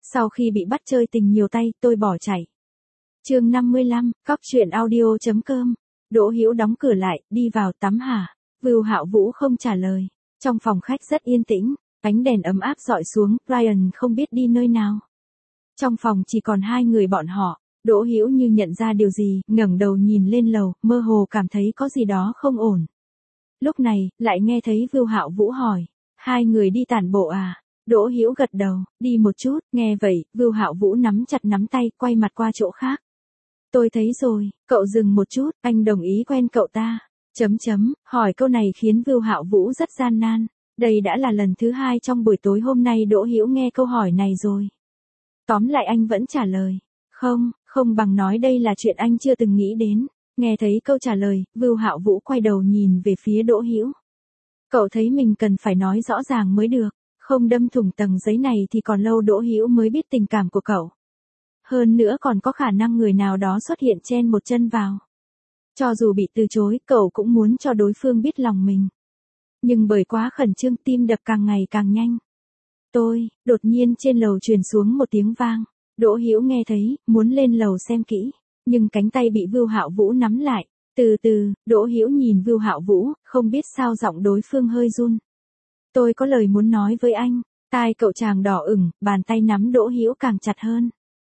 Sau khi bị bắt chơi tình nhiều tay, tôi bỏ chạy. Chương 55, cóc truyện audio.com. Đỗ Hữu đóng cửa lại, đi vào tắm hả? Vưu Hạo Vũ không trả lời. Trong phòng khách rất yên tĩnh, ánh đèn ấm áp dọi xuống, Ryan không biết đi nơi nào. Trong phòng chỉ còn hai người bọn họ, Đỗ Hữu như nhận ra điều gì, ngẩng đầu nhìn lên lầu, mơ hồ cảm thấy có gì đó không ổn. Lúc này, lại nghe thấy Vưu Hạo Vũ hỏi, hai người đi tản bộ à? Đỗ Hữu gật đầu, đi một chút, nghe vậy, Vưu Hạo Vũ nắm chặt nắm tay, quay mặt qua chỗ khác. Tôi thấy rồi, cậu dừng một chút, anh đồng ý quen cậu ta. Hỏi câu này khiến Vưu Hạo Vũ rất gian nan. Đây đã là lần thứ hai trong buổi tối hôm nay Đỗ Hữu nghe câu hỏi này rồi. Tóm lại anh vẫn trả lời, không bằng nói đây là chuyện anh chưa từng nghĩ đến. Nghe thấy câu trả lời, Vưu Hạo Vũ quay đầu nhìn về phía Đỗ Hữu. Cậu thấy mình cần phải nói rõ ràng mới được, không đâm thủng tầng giấy này thì còn lâu Đỗ Hữu mới biết tình cảm của cậu. Hơn nữa còn có khả năng người nào đó xuất hiện chen một chân vào. Cho dù bị từ chối, cậu cũng muốn cho đối phương biết lòng mình. Nhưng bởi quá khẩn trương tim đập càng ngày càng nhanh. Đột nhiên trên lầu truyền xuống một tiếng vang. Đỗ Hữu nghe thấy, muốn lên lầu xem kỹ. Nhưng cánh tay bị Vưu Hạo Vũ nắm lại. Từ từ, Đỗ Hữu nhìn Vưu Hạo Vũ, không biết sao giọng đối phương hơi run. Tôi có lời muốn nói với anh. Tai cậu chàng đỏ ửng, bàn tay nắm Đỗ Hữu càng chặt hơn.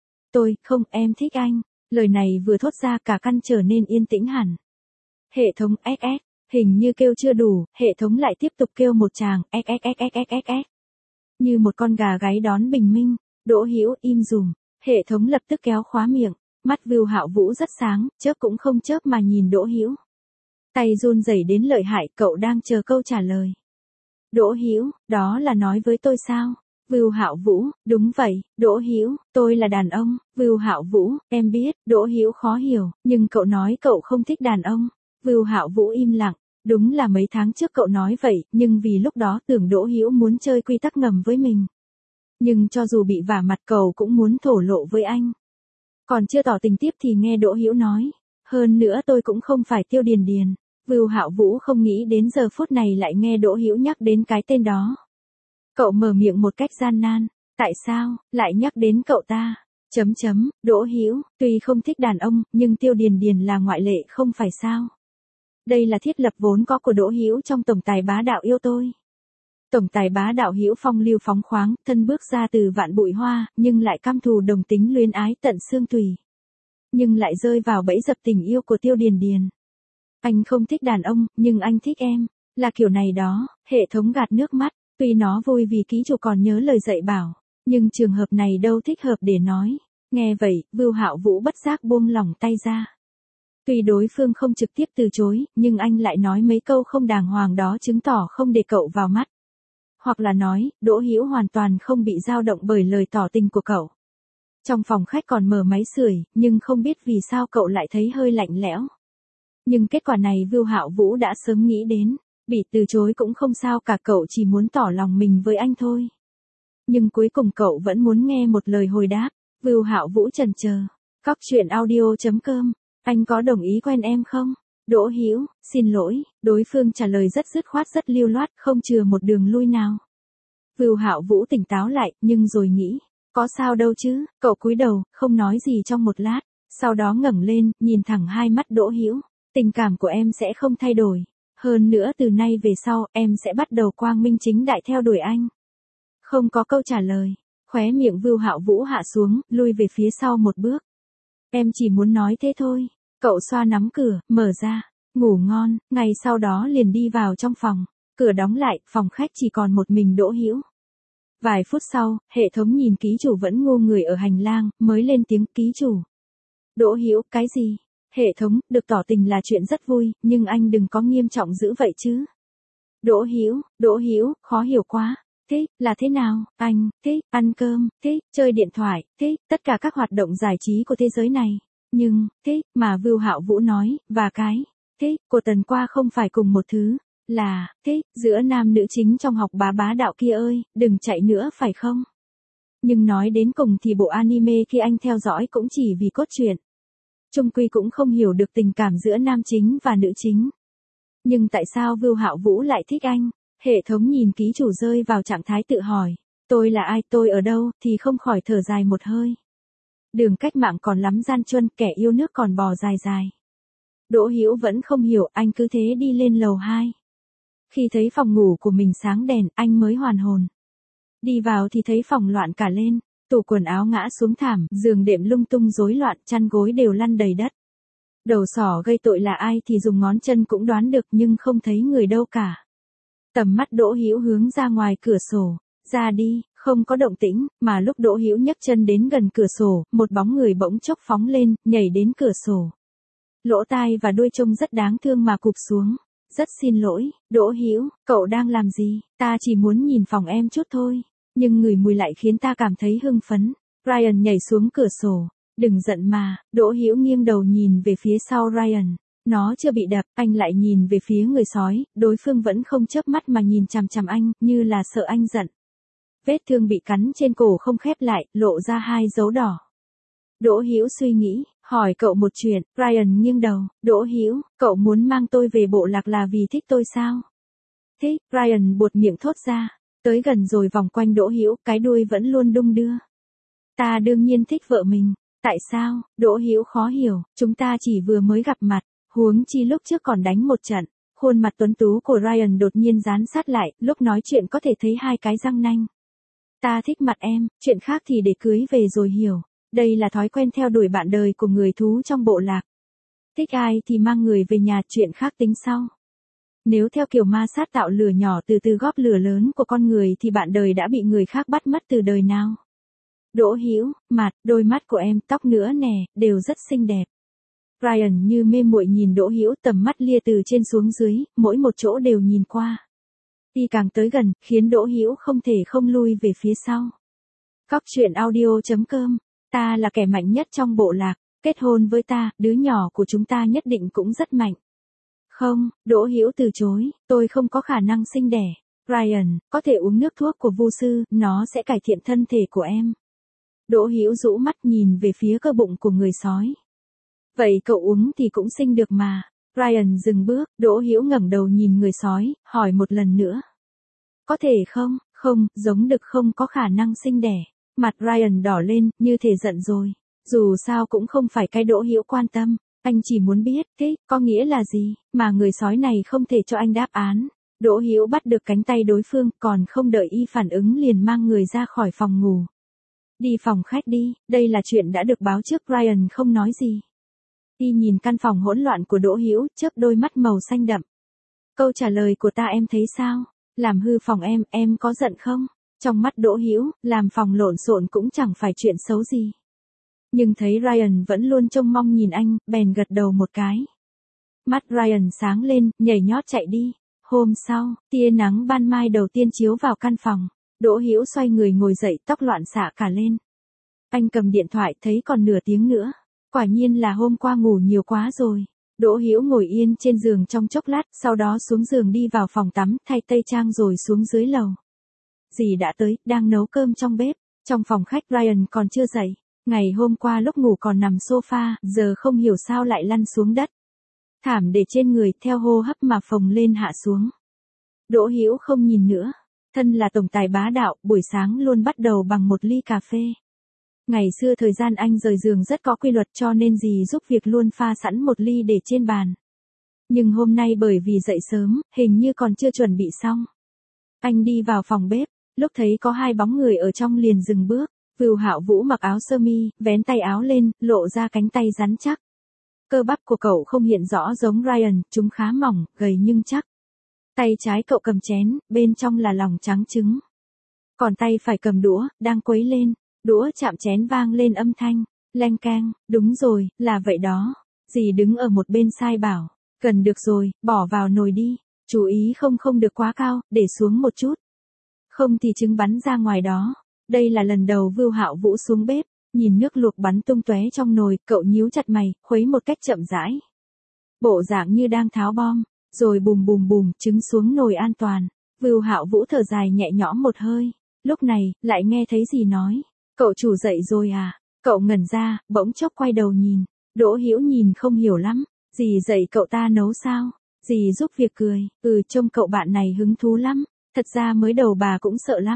Em thích anh. Lời này vừa thốt ra cả căn trở nên yên tĩnh hẳn. Hệ thống SS, hình như kêu chưa đủ, hệ thống lại tiếp tục kêu một tràng SSSSSS. Như một con gà gáy đón bình minh, Đỗ Hữu im dùm, hệ thống lập tức kéo khóa miệng, mắt Vưu Hạo Vũ rất sáng, chớp cũng không chớp mà nhìn Đỗ Hữu. Tay run rẩy đến lợi hại, cậu đang chờ câu trả lời. Đỗ Hữu, đó là nói với tôi sao? Vưu Hạo Vũ, đúng vậy, Đỗ Hữu, tôi là đàn ông. Vưu Hạo Vũ, em biết, Đỗ Hữu khó hiểu, nhưng cậu nói cậu không thích đàn ông. Vưu Hạo Vũ im lặng, đúng là mấy tháng trước cậu nói vậy, nhưng vì lúc đó tưởng Đỗ Hữu muốn chơi quy tắc ngầm với mình. Nhưng cho dù bị vả mặt cậu cũng muốn thổ lộ với anh. Còn chưa tỏ tình tiếp thì nghe Đỗ Hữu nói, hơn nữa tôi cũng không phải Tiêu Điền Điền. Vưu Hạo Vũ không nghĩ đến giờ phút này lại nghe Đỗ Hữu nhắc đến cái tên đó. Cậu mở miệng một cách gian nan, tại sao, lại nhắc đến cậu ta? Đỗ Hữu, tuy không thích đàn ông, nhưng Tiêu Điền Điền là ngoại lệ không phải sao? Đây là thiết lập vốn có của Đỗ Hữu trong tổng tài bá đạo yêu tôi. Tổng tài bá đạo Hữu phong lưu phóng khoáng, thân bước ra từ vạn bụi hoa, nhưng lại căm thù đồng tính luyến ái tận xương tủy. Nhưng lại rơi vào bẫy dập tình yêu của Tiêu Điền Điền. Anh không thích đàn ông, nhưng anh thích em, là kiểu này đó, hệ thống gạt nước mắt. Tuy nó vui vì ký chủ còn nhớ lời dạy bảo, nhưng trường hợp này đâu thích hợp để nói. Nghe vậy, Vưu Hạo Vũ bất giác buông lỏng tay ra. Tuy đối phương không trực tiếp từ chối, nhưng anh lại nói mấy câu không đàng hoàng đó chứng tỏ không để cậu vào mắt. Hoặc là nói, Đỗ Hữu hoàn toàn không bị dao động bởi lời tỏ tình của cậu. Trong phòng khách còn mở máy sưởi, nhưng không biết vì sao cậu lại thấy hơi lạnh lẽo. Nhưng kết quả này Vưu Hạo Vũ đã sớm nghĩ đến. Bị từ chối cũng không sao cả, cậu chỉ muốn tỏ lòng mình với anh thôi. Nhưng cuối cùng cậu vẫn muốn nghe một lời hồi đáp. Vưu Hạo Vũ chần chờ. Cóc truyện audio.com. Anh có đồng ý quen em không? Đỗ Hữu, xin lỗi. Đối phương trả lời rất dứt khoát rất lưu loát, không chừa một đường lui nào. Vưu Hạo Vũ tỉnh táo lại, nhưng rồi nghĩ. Có sao đâu chứ? Cậu cúi đầu, không nói gì trong một lát. Sau đó ngẩng lên, nhìn thẳng hai mắt Đỗ Hữu. Tình cảm của em sẽ không thay đổi. Hơn nữa từ nay về sau, em sẽ bắt đầu quang minh chính đại theo đuổi anh. Không có câu trả lời. Khóe miệng Vưu Hạo Vũ hạ xuống, lui về phía sau một bước. Em chỉ muốn nói thế thôi. Cậu xoa nắm cửa, mở ra. Ngủ ngon, ngày sau đó liền đi vào trong phòng. Cửa đóng lại, phòng khách chỉ còn một mình Đỗ Hữu. Vài phút sau, hệ thống nhìn ký chủ vẫn ngô người ở hành lang, mới lên tiếng ký chủ. Đỗ Hữu, cái gì? Hệ thống, được tỏ tình là chuyện rất vui, nhưng anh đừng có nghiêm trọng dữ vậy chứ. Đỗ Hữu, khó hiểu quá. Thích, là thế nào? Anh, thích, ăn cơm, thích, chơi điện thoại, thích, tất cả các hoạt động giải trí của thế giới này. Nhưng, thích, mà Vưu Hạo Vũ nói, và cái, thích, của Tần Qua không phải cùng một thứ. Là, thích, giữa nam nữ chính trong học bá đạo kia ơi, đừng chạy nữa phải không? Nhưng nói đến cùng thì bộ anime khi anh theo dõi cũng chỉ vì cốt truyện. Chung quy cũng không hiểu được tình cảm giữa nam chính và nữ chính. Nhưng tại sao Vưu Hạo Vũ lại thích anh? Hệ thống nhìn ký chủ rơi vào trạng thái tự hỏi. tôi là ai, tôi ở đâu, thì không khỏi thở dài một hơi. Đường cách mạng còn lắm gian truân, kẻ yêu nước còn bò dài dài. Đỗ Hữu vẫn không hiểu, anh cứ thế đi lên lầu 2. Khi thấy phòng ngủ của mình sáng đèn, anh mới hoàn hồn. Đi vào thì thấy phòng loạn cả lên, tủ quần áo ngã xuống thảm, giường đệm lung tung rối loạn, chăn gối đều lăn đầy đất. Đầu sỏ gây tội là ai thì dùng ngón chân cũng đoán được nhưng không thấy người đâu cả. Tầm mắt Đỗ Hữu hướng ra ngoài cửa sổ, ra đi, không có động tĩnh, mà lúc Đỗ Hữu nhấc chân đến gần cửa sổ, một bóng người bỗng chốc phóng lên, nhảy đến cửa sổ. Lỗ tai và đuôi trông rất đáng thương mà cụp xuống. Rất xin lỗi, Đỗ Hữu, cậu đang làm gì? Ta chỉ muốn nhìn phòng em chút thôi. Nhưng ngửi mùi lại khiến ta cảm thấy hưng phấn. Ryan nhảy xuống cửa sổ. Đừng giận mà, Đỗ Hữu nghiêng đầu nhìn về phía sau Ryan. Nó chưa bị đập, anh lại nhìn về phía người sói, đối phương vẫn không chớp mắt mà nhìn chằm chằm anh, như là sợ anh giận. Vết thương bị cắn trên cổ không khép lại, lộ ra 2 dấu đỏ. Đỗ Hữu suy nghĩ, hỏi cậu một chuyện. Ryan nghiêng đầu, Đỗ Hữu, cậu muốn mang tôi về bộ lạc là vì thích tôi sao? Thích, Ryan buột miệng thốt ra. Tới gần rồi vòng quanh Đỗ Hữu, cái đuôi vẫn luôn đung đưa. Ta đương nhiên thích vợ mình. Tại sao? Đỗ Hữu khó hiểu, chúng ta chỉ vừa mới gặp mặt, huống chi lúc trước còn đánh một trận. Khuôn mặt tuấn tú của Ryan đột nhiên dán sát lại, lúc nói chuyện có thể thấy 2 cái răng nanh. Ta thích mặt em, chuyện khác thì để cưới về rồi hiểu. Đây là thói quen theo đuổi bạn đời của người thú trong bộ lạc. Thích ai thì mang người về nhà, chuyện khác tính sau. Nếu theo kiểu ma sát tạo lửa nhỏ từ từ góp lửa lớn của con người thì bạn đời đã bị người khác bắt mất từ đời nào. Đỗ Hữu, đôi mắt của em, tóc nữa nè, đều rất xinh đẹp. Ryan như mê muội nhìn Đỗ Hữu, tầm mắt lia từ trên xuống dưới, mỗi một chỗ đều nhìn qua. Đi càng tới gần, khiến Đỗ Hữu không thể không lui về phía sau. Cóc truyện audio.com. Ta là kẻ mạnh nhất trong bộ lạc, kết hôn với ta, đứa nhỏ của chúng ta nhất định cũng rất mạnh. Không, Đỗ Hữu từ chối, tôi không có khả năng sinh đẻ. Ryan, có thể uống nước thuốc của vu sư, nó sẽ cải thiện thân thể của em. Đỗ Hữu rũ mắt nhìn về phía cơ bụng của người sói. Vậy cậu uống thì cũng sinh được mà. Ryan dừng bước, Đỗ Hữu ngẩng đầu nhìn người sói, hỏi một lần nữa. Có thể không? Không, giống đực không có khả năng sinh đẻ. Mặt Ryan đỏ lên, như thể giận rồi. Dù sao cũng không phải cái Đỗ Hữu quan tâm. Anh chỉ muốn biết, thế, có nghĩa là gì, mà người sói này không thể cho anh đáp án. Đỗ Hữu bắt được cánh tay đối phương, còn không đợi y phản ứng liền mang người ra khỏi phòng ngủ. Đi phòng khách đi, đây là chuyện đã được báo trước. Ryan không nói gì. Y nhìn căn phòng hỗn loạn của Đỗ Hữu, chớp đôi mắt màu xanh đậm. Câu trả lời của ta em thấy sao? Làm hư phòng em có giận không? Trong mắt Đỗ Hữu, làm phòng lộn xộn cũng chẳng phải chuyện xấu gì. Nhưng thấy Ryan vẫn luôn trông mong nhìn anh, bèn gật đầu một cái. Mắt Ryan sáng lên, nhảy nhót chạy đi. Hôm sau, tia nắng ban mai đầu tiên chiếu vào căn phòng. Đỗ Hữu xoay người ngồi dậy, tóc loạn xạ cả lên. Anh cầm điện thoại, thấy còn nửa tiếng nữa. Quả nhiên là hôm qua ngủ nhiều quá rồi. Đỗ Hữu ngồi yên trên giường trong chốc lát, sau đó xuống giường đi vào phòng tắm, thay tây trang rồi xuống dưới lầu. Dì đã tới, đang nấu cơm trong bếp. Trong phòng khách Ryan còn chưa dậy. Ngày hôm qua lúc ngủ còn nằm sofa, giờ không hiểu sao lại lăn xuống đất. Thảm để trên người, theo hô hấp mà phồng lên hạ xuống. Đỗ Hữu không nhìn nữa. Thân là tổng tài bá đạo, buổi sáng luôn bắt đầu bằng một ly cà phê. Ngày xưa thời gian anh rời giường rất có quy luật cho nên dì giúp việc luôn pha sẵn một ly để trên bàn. Nhưng hôm nay bởi vì dậy sớm, hình như còn chưa chuẩn bị xong. Anh đi vào phòng bếp, lúc thấy có 2 bóng người ở trong liền dừng bước. Vưu Hạo Vũ mặc áo sơ mi, vén tay áo lên, lộ ra cánh tay rắn chắc. Cơ bắp của cậu không hiện rõ giống Ryan, chúng khá mỏng, gầy nhưng chắc. Tay trái cậu cầm chén, bên trong là lòng trắng trứng. Còn tay phải cầm đũa, đang quấy lên. Đũa chạm chén vang lên âm thanh, leng keng, đúng rồi, là vậy đó. Dì đứng ở một bên sai bảo, cần được rồi, bỏ vào nồi đi. Chú ý không được quá cao, để xuống một chút. Không thì trứng bắn ra ngoài đó. Đây là lần đầu Vưu Hạo Vũ xuống bếp, nhìn nước luộc bắn tung tóe trong nồi, cậu nhíu chặt mày, khuấy một cách chậm rãi. Bộ dạng như đang tháo bom, rồi bùm bùm bùm, trứng xuống nồi an toàn. Vưu Hạo Vũ thở dài nhẹ nhõm một hơi, lúc này, lại nghe thấy dì nói, cậu chủ dậy rồi à? Cậu ngẩn ra, bỗng chốc quay đầu nhìn, Đỗ Hữu nhìn không hiểu lắm, dì dậy cậu ta nấu sao? Dì giúp việc cười, trông cậu bạn này hứng thú lắm, thật ra mới đầu bà cũng sợ lắm.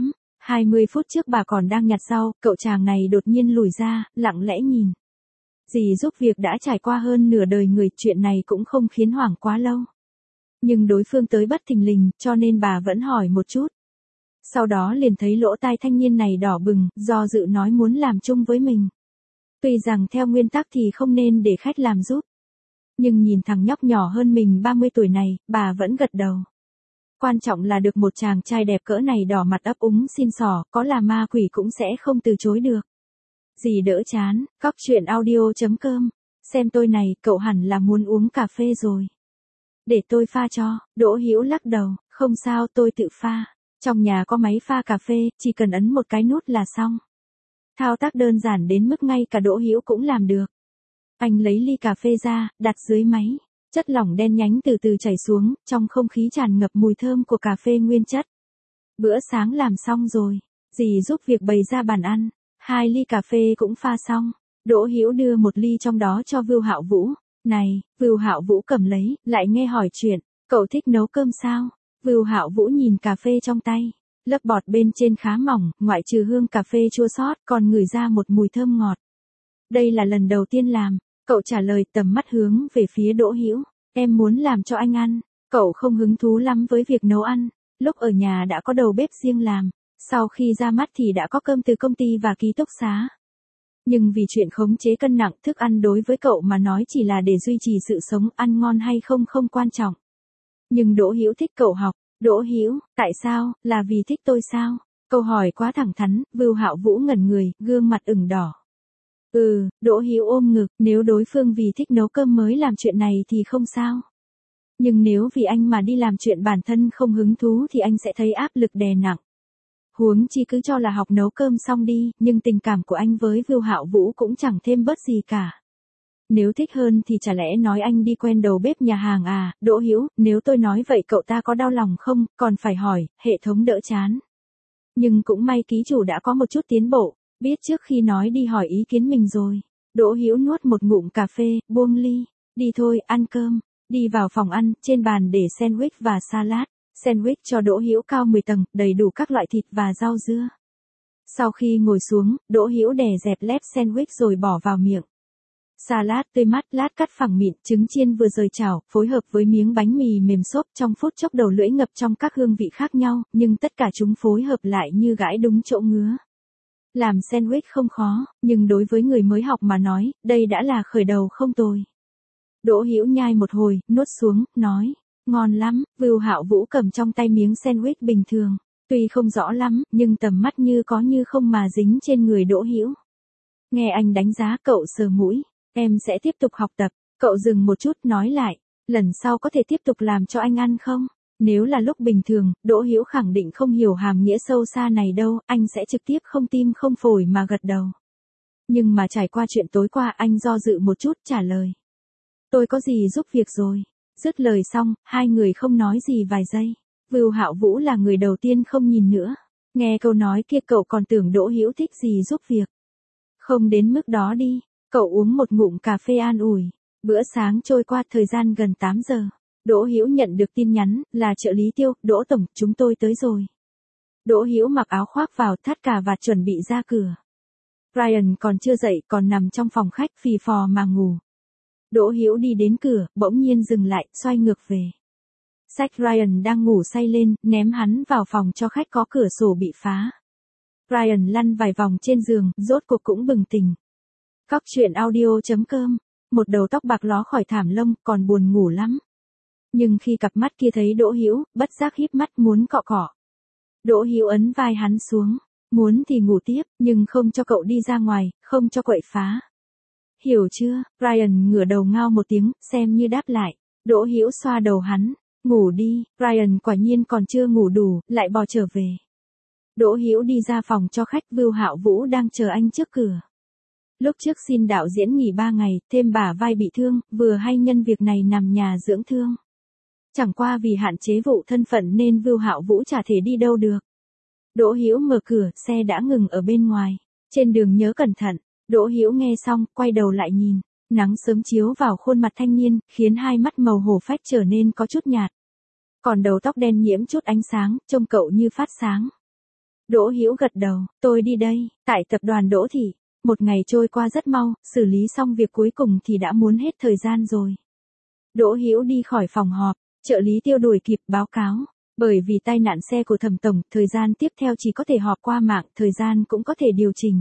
20 phút trước bà còn đang nhặt rau, cậu chàng này đột nhiên lùi ra, lặng lẽ nhìn. Dì giúp việc đã trải qua hơn nửa đời người, chuyện này cũng không khiến hoảng quá lâu. Nhưng đối phương tới bất thình lình, cho nên bà vẫn hỏi một chút. Sau đó liền thấy lỗ tai thanh niên này đỏ bừng, do dự nói muốn làm chung với mình. Tuy rằng theo nguyên tắc thì không nên để khách làm giúp. Nhưng nhìn thằng nhóc nhỏ hơn mình 30 tuổi này, bà vẫn gật đầu. Quan trọng là được một chàng trai đẹp cỡ này đỏ mặt ấp úng xin xỏ, có là ma quỷ cũng sẽ không từ chối được. Dì đỡ chán, cóc truyện audio.com. Xem tôi này, cậu hẳn là muốn uống cà phê rồi. Để tôi pha cho, Đỗ Hữu lắc đầu, không sao tôi tự pha. Trong nhà có máy pha cà phê, chỉ cần ấn một cái nút là xong. Thao tác đơn giản đến mức ngay cả Đỗ Hữu cũng làm được. Anh lấy ly cà phê ra, đặt dưới máy. Chất lỏng đen nhánh từ từ chảy xuống, trong không khí tràn ngập mùi thơm của cà phê nguyên chất. Bữa sáng làm xong rồi, dì giúp việc bày ra bàn ăn. 2 ly cà phê cũng pha xong. Đỗ Hữu đưa một ly trong đó cho Vưu Hạo Vũ. Này, Vưu Hạo Vũ cầm lấy, lại nghe hỏi chuyện, cậu thích nấu cơm sao? Vưu Hạo Vũ nhìn cà phê trong tay, lớp bọt bên trên khá mỏng, ngoại trừ hương cà phê chua xót, còn ngửi ra một mùi thơm ngọt. Đây là lần đầu tiên làm, cậu trả lời, tầm mắt hướng về phía Đỗ Hữu. Em muốn làm cho anh ăn. Cậu không hứng thú lắm với việc nấu ăn, lúc ở nhà đã có đầu bếp riêng làm, sau khi ra mắt thì đã có cơm từ công ty và ký túc xá. Nhưng vì chuyện khống chế cân nặng, thức ăn đối với cậu mà nói chỉ là để duy trì sự sống, ăn ngon hay không không quan trọng. Nhưng Đỗ Hữu thích cậu học. Đỗ Hữu, tại sao, là vì thích tôi sao? Câu hỏi quá thẳng thắn, Vưu Hạo Vũ ngẩn người, gương mặt ửng đỏ. Đỗ Hữu ôm ngực, nếu đối phương vì thích nấu cơm mới làm chuyện này thì không sao. Nhưng nếu vì anh mà đi làm chuyện bản thân không hứng thú thì anh sẽ thấy áp lực đè nặng. Huống chi cứ cho là học nấu cơm xong đi, nhưng tình cảm của anh với Vưu Hạo Vũ cũng chẳng thêm bớt gì cả. Nếu thích hơn thì chả lẽ nói anh đi quen đầu bếp nhà hàng à? Đỗ Hữu, nếu tôi nói vậy cậu ta có đau lòng không, còn phải hỏi, hệ thống đỡ chán. Nhưng cũng may ký chủ đã có một chút tiến bộ, biết trước khi nói đi hỏi ý kiến mình rồi. Đỗ Hữu nuốt một ngụm cà phê, buông ly, đi thôi, ăn cơm. Đi vào phòng ăn, trên bàn để sandwich và salad. Sandwich cho Đỗ Hữu cao 10 tầng, đầy đủ các loại thịt và rau dưa. Sau khi ngồi xuống, Đỗ Hữu đè dẹp lép sandwich rồi bỏ vào miệng. Salad tươi mát, lát cắt phẳng mịn, trứng chiên vừa rời chảo, phối hợp với miếng bánh mì mềm xốp, trong phút chốc đầu lưỡi ngập trong các hương vị khác nhau, nhưng tất cả chúng phối hợp lại như gãi đúng chỗ ngứa. Làm sandwich không khó, nhưng đối với người mới học mà nói, đây đã là khởi đầu không tồi. Đỗ Hữu nhai một hồi, nuốt xuống, nói, ngon lắm. Vưu Hạo Vũ cầm trong tay miếng sandwich bình thường, tuy không rõ lắm, nhưng tầm mắt như có như không mà dính trên người Đỗ Hữu. Nghe anh đánh giá, cậu sờ mũi, em sẽ tiếp tục học tập. Cậu dừng một chút, nói lại, lần sau có thể tiếp tục làm cho anh ăn không? Nếu là lúc bình thường, Đỗ Hữu khẳng định không hiểu hàm nghĩa sâu xa này đâu, anh sẽ trực tiếp không tim không phổi mà gật đầu. Nhưng mà trải qua chuyện tối qua, anh do dự một chút, trả lời. Tôi có gì giúp việc rồi. Dứt lời xong, hai người không nói gì vài giây. Vưu Hạo Vũ là người đầu tiên không nhìn nữa. Nghe câu nói kia cậu còn tưởng Đỗ Hữu thích gì giúp việc. Không đến mức đó đi. Cậu uống một ngụm cà phê an ủi. Bữa sáng trôi qua, thời gian gần 8 giờ. Đỗ Hữu nhận được tin nhắn, là trợ lý Tiêu, Đỗ tổng, chúng tôi tới rồi. Đỗ Hữu mặc áo khoác vào, thắt cà vạt chuẩn bị ra cửa. Ryan còn chưa dậy, còn nằm trong phòng khách phì phò mà ngủ. Đỗ Hữu đi đến cửa, bỗng nhiên dừng lại, xoay ngược về. Xách Ryan đang ngủ say lên, ném hắn vào phòng cho khách có cửa sổ bị phá. Ryan lăn vài vòng trên giường, rốt cuộc cũng bừng tỉnh. Cóc truyện audio.com. Một đầu tóc bạc ló khỏi thảm lông, còn buồn ngủ lắm. Nhưng khi cặp mắt kia thấy Đỗ Hữu, bất giác híp mắt muốn cọ cọ. Đỗ Hữu ấn vai hắn xuống, muốn thì ngủ tiếp, nhưng không cho cậu đi ra ngoài, không cho quậy phá. Hiểu chưa? Ryan ngửa đầu ngao một tiếng, xem như đáp lại. Đỗ Hữu xoa đầu hắn, ngủ đi. Ryan quả nhiên còn chưa ngủ đủ, lại bò trở về. Đỗ Hữu đi ra phòng cho khách, Vưu Hạo Vũ đang chờ anh trước cửa. Lúc trước xin đạo diễn nghỉ 3 ngày, thêm bả vai bị thương, vừa hay nhân việc này nằm nhà dưỡng thương. Chẳng qua vì hạn chế vụ thân phận nên Vưu Hạo Vũ chả thể đi đâu được. Đỗ Hữu mở cửa, xe đã ngừng ở bên ngoài. Trên đường nhớ cẩn thận. Đỗ Hữu nghe xong, quay đầu lại nhìn. Nắng sớm chiếu vào khuôn mặt thanh niên, khiến hai mắt màu hổ phách trở nên có chút nhạt. Còn đầu tóc đen nhiễm chút ánh sáng, trông cậu như phát sáng. Đỗ Hữu gật đầu, tôi đi đây, tại tập đoàn Đỗ Thị. Một ngày trôi qua rất mau, xử lý xong việc cuối cùng thì đã muốn hết thời gian rồi. Đỗ Hữu đi khỏi phòng họp, trợ lý Tiêu đuổi kịp báo cáo. Bởi vì tai nạn xe của Thẩm tổng, thời gian tiếp theo chỉ có thể họp qua mạng, thời gian cũng có thể điều chỉnh.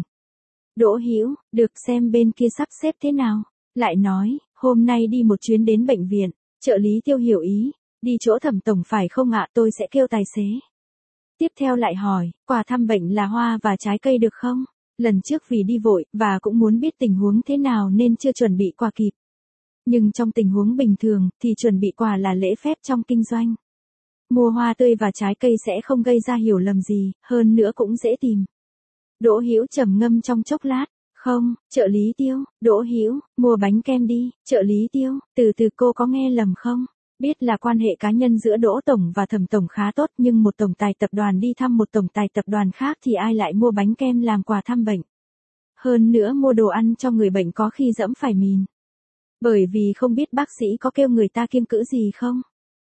Đỗ Hữu, được, xem bên kia sắp xếp thế nào. Lại nói, hôm nay đi một chuyến đến bệnh viện, trợ lý Tiêu hiểu ý, đi chỗ Thẩm tổng phải không ạ, tôi sẽ kêu tài xế. Tiếp theo lại hỏi, quà thăm bệnh là hoa và trái cây được không? Lần trước vì đi vội, và cũng muốn biết tình huống thế nào nên chưa chuẩn bị quà kịp. Nhưng trong tình huống bình thường, thì chuẩn bị quà là lễ phép trong kinh doanh. Mua hoa tươi và trái cây sẽ không gây ra hiểu lầm gì, hơn nữa cũng dễ tìm. Đỗ Hữu trầm ngâm trong chốc lát, không, trợ lý Tiêu, Đỗ Hữu, mua bánh kem đi, trợ lý Tiêu, từ từ cô có nghe lầm không? Biết là quan hệ cá nhân giữa Đỗ tổng và Thẩm tổng khá tốt, nhưng một tổng tài tập đoàn đi thăm một tổng tài tập đoàn khác thì ai lại mua bánh kem làm quà thăm bệnh. Hơn nữa mua đồ ăn cho người bệnh có khi dẫm phải mìn. Bởi vì không biết bác sĩ có kêu người ta kiêng cữ gì không?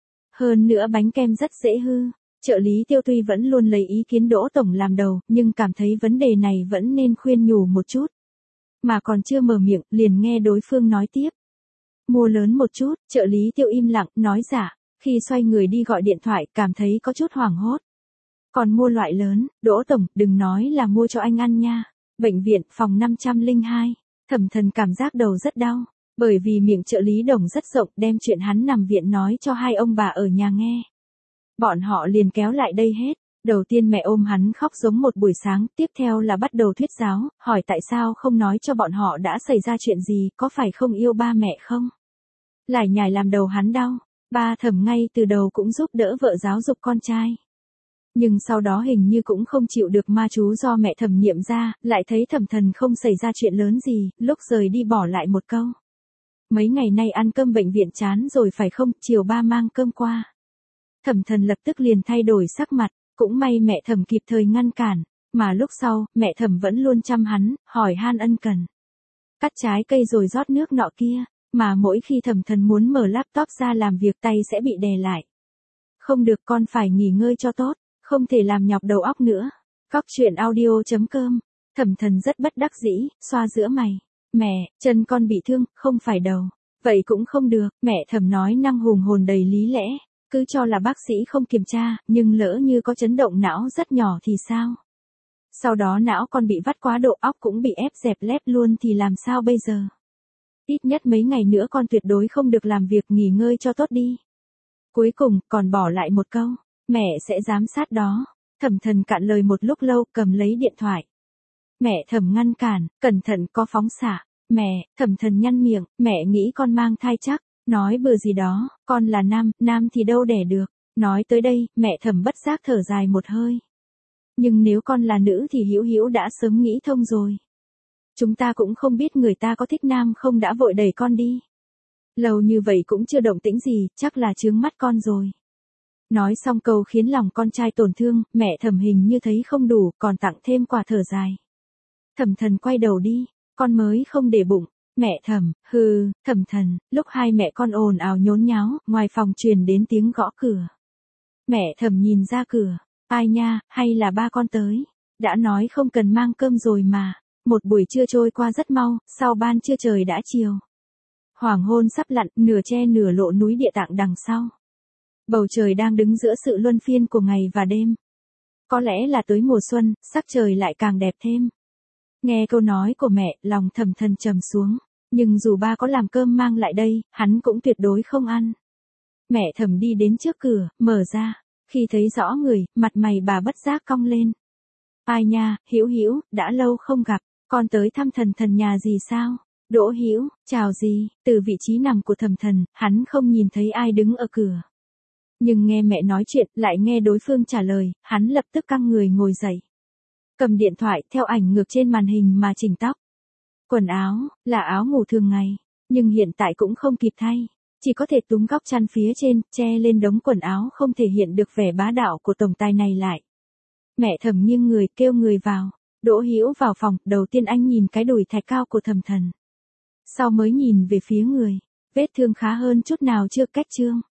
Hơn nữa bánh kem rất dễ hư. Trợ lý Tiêu tuy vẫn luôn lấy ý kiến Đỗ tổng làm đầu, nhưng cảm thấy vấn đề này vẫn nên khuyên nhủ một chút. Mà còn chưa mở miệng, liền nghe đối phương nói tiếp. Mua lớn một chút, trợ lý Tiêu im lặng, nói dạ. Khi xoay người đi gọi điện thoại, cảm thấy có chút hoảng hốt. Còn mua loại lớn, Đỗ tổng, đừng nói là mua cho anh ăn nha. Bệnh viện, phòng 502. Thẩm Thần cảm giác đầu rất đau. Bởi vì miệng trợ lý Đồng rất rộng, đem chuyện hắn nằm viện nói cho hai ông bà ở nhà nghe. Bọn họ liền kéo lại đây hết. Đầu tiên mẹ ôm hắn khóc giống một buổi sáng, tiếp theo là bắt đầu thuyết giáo, hỏi tại sao không nói cho bọn họ đã xảy ra chuyện gì, có phải không yêu ba mẹ không? Lải nhải làm đầu hắn đau. Ba Thẩm ngay từ đầu cũng giúp đỡ vợ giáo dục con trai. Nhưng sau đó hình như cũng không chịu được ma chú do mẹ Thẩm niệm ra, lại thấy Thẩm Thần không xảy ra chuyện lớn gì, lúc rời đi bỏ lại một câu. Mấy ngày nay ăn cơm bệnh viện chán rồi phải không, chiều ba mang cơm qua. Thẩm Thần lập tức liền thay đổi sắc mặt, cũng may mẹ Thẩm kịp thời ngăn cản, mà lúc sau, mẹ Thẩm vẫn luôn chăm hắn, hỏi han ân cần. Cắt trái cây rồi rót nước nọ kia, mà mỗi khi Thẩm Thần muốn mở laptop ra làm việc tay sẽ bị đè lại. Không được, con phải nghỉ ngơi cho tốt, không thể làm nhọc đầu óc nữa. Góc truyện audio.com. Thẩm Thần rất bất đắc dĩ, xoa giữa mày. Mẹ, chân con bị thương, không phải đầu. Vậy cũng không được, mẹ Thẩm nói năng hùng hồn đầy lý lẽ. Cứ cho là bác sĩ không kiểm tra, nhưng lỡ như có chấn động não rất nhỏ thì sao? Sau đó não con bị vắt quá độ, óc cũng bị ép dẹp lép luôn thì làm sao bây giờ? Ít nhất mấy ngày nữa con tuyệt đối không được làm việc, nghỉ ngơi cho tốt đi. Cuối cùng, còn bỏ lại một câu, mẹ sẽ giám sát đó. Thẩm Thần cạn lời một lúc lâu, cầm lấy điện thoại. Mẹ Thẩm ngăn cản, cẩn thận có phóng xạ. Mẹ, Thẩm Thần nhăn miệng, mẹ nghĩ con mang thai chắc. Nói bừa gì đó, con là nam thì đâu đẻ được. Nói tới đây, mẹ Thẩm bất giác thở dài một hơi. Nhưng nếu con là nữ thì Hữu Hữu đã sớm nghĩ thông rồi. Chúng ta cũng không biết người ta có thích nam không đã vội đẩy con đi. Lâu như vậy cũng chưa động tĩnh gì, chắc là chướng mắt con rồi. Nói xong câu khiến lòng con trai tổn thương, mẹ Thẩm hình như thấy không đủ, còn tặng thêm quà thở dài. Thẩm Thần quay đầu đi, con mới không để bụng. Mẹ Thẩm, Thẩm Thần, lúc hai mẹ con ồn ào nhốn nháo, ngoài phòng truyền đến tiếng gõ cửa. Mẹ Thẩm nhìn ra cửa, ai nha, hay là ba con tới. Đã nói không cần mang cơm rồi mà. Một buổi trưa trôi qua rất mau, sau ban trưa trời đã chiều. Hoàng hôn sắp lặn, nửa che nửa lộ núi Địa Tạng đằng sau. Bầu trời đang đứng giữa sự luân phiên của ngày và đêm. Có lẽ là tới mùa xuân, sắc trời lại càng đẹp thêm. Nghe câu nói của mẹ, lòng Thẩm Thần trầm xuống. Nhưng dù ba có làm cơm mang lại đây, hắn cũng tuyệt đối không ăn. Mẹ Thẩm đi đến trước cửa, mở ra. Khi thấy rõ người, mặt mày bà bất giác cong lên. Ai nha, Hữu Hữu, đã lâu không gặp, con tới thăm Thần nhà gì sao? Đỗ Hữu, chào gì? Từ vị trí nằm của Thẩm Thần, hắn không nhìn thấy ai đứng ở cửa. Nhưng nghe mẹ nói chuyện, lại nghe đối phương trả lời, hắn lập tức căng người ngồi dậy. Cầm điện thoại, theo ảnh ngược trên màn hình mà chỉnh tóc. Quần áo, là áo ngủ thường ngày, nhưng hiện tại cũng không kịp thay. Chỉ có thể túm góc chăn phía trên, che lên đống quần áo không thể hiện được vẻ bá đạo của tổng tài này lại. Mẹ Thẩm nghiêng người, kêu người vào. Đỗ Hữu vào phòng, đầu tiên anh nhìn cái đùi thạch cao của Thẩm Thần. Sau mới nhìn về phía người. Vết thương khá hơn chút nào chưa, cách trương.